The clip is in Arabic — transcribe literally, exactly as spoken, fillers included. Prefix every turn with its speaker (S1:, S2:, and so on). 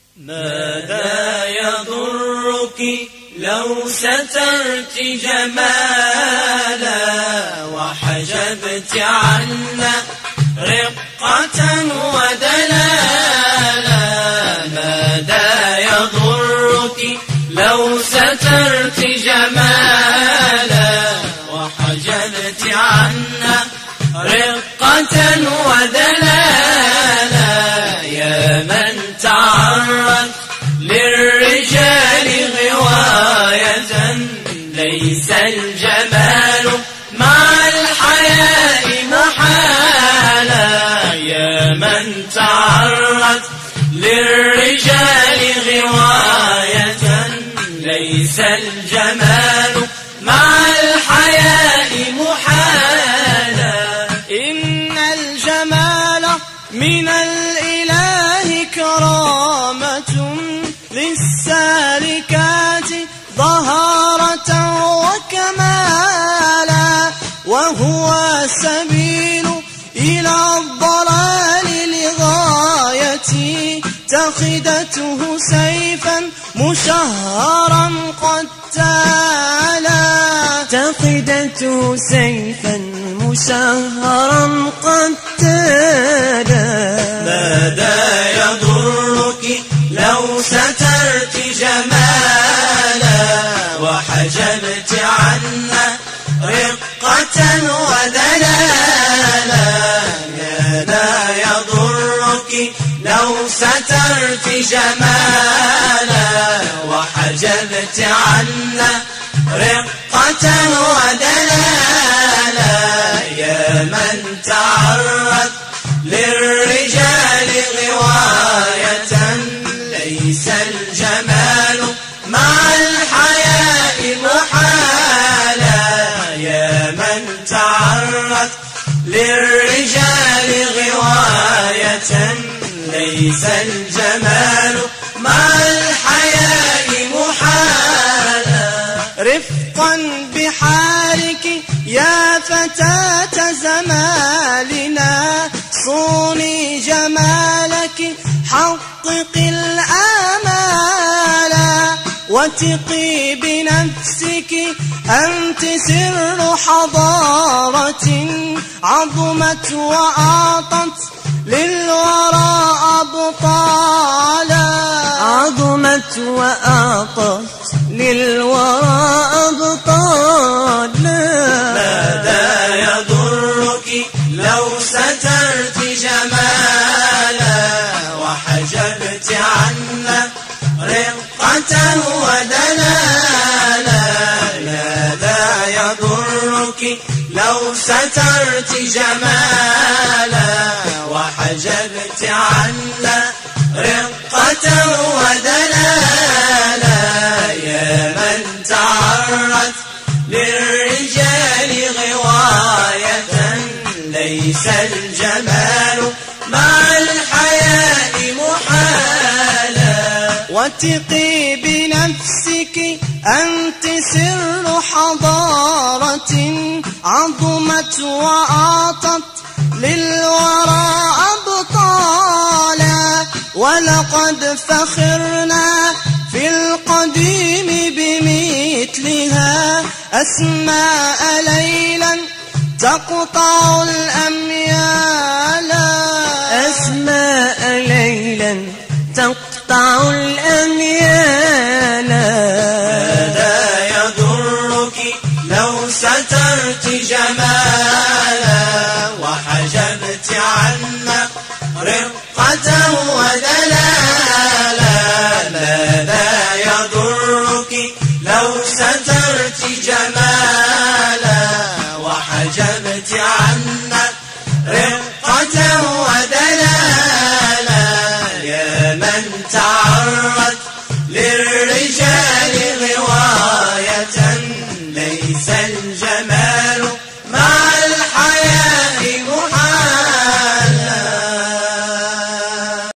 S1: ماذا يضرك لو سترت جمالا وحجبت عنا رقة ودلالا؟ ماذا يضرك لو سترت جمالا وحجبت عنا رقة ودلالا؟ يا من تعرض للرجال غواية ليس الجمال مع الحياء محالا. يا من تعرض للرجال غواية ليس الجمال مع الحياء محالا.
S2: إن الجمال من الإله كرامة للسالكات ظهارة وكمالا، وهو سبيل إلى الضلال لغايتي، تخذته سيفا مشهرا قتالا، تخذته سيفا مشهرا قتالا.
S1: ماذا يضرك لو سترت جمالا وحجبت عنا رقة ودلالا؟ ماذا يضرك لو سترت جمالا وحجبت عنا رقة ودلالا؟ يا من تعرض للرجال غواية ليس الجمال مع الحياء محالا. يا من تعرض للرجال غواية ليس الجمال مع الحياء محالا.
S2: رفقا بحالك يا فتاة زمالنا، صوني جمالك حقق الآمال، وثقي بنفسك أنت سر حضارة عظمت وأعطت للورى أبطالا، عظمت وأعطت للورى أبطالا.
S1: ماذا يضرك لو سترت جمالا وحجبت عنا رقة ودلالا؟ ماذا يضرك لو سترت جمالا وحجبت عنا رقة ودلالا؟ يا من تعرض للرجال غواية ليس الجمال مع الحياء محالا.
S2: وثقي بنفسك أنت سر حضارة عظمت وأعطت للورى أبطالا، ولقد فخرنا في القديم بمثلها، أسماء ليلا تقطع الأميال، أسماء ليلا تقطع الأميال.
S1: ماذا يضرك لو سترت جمالا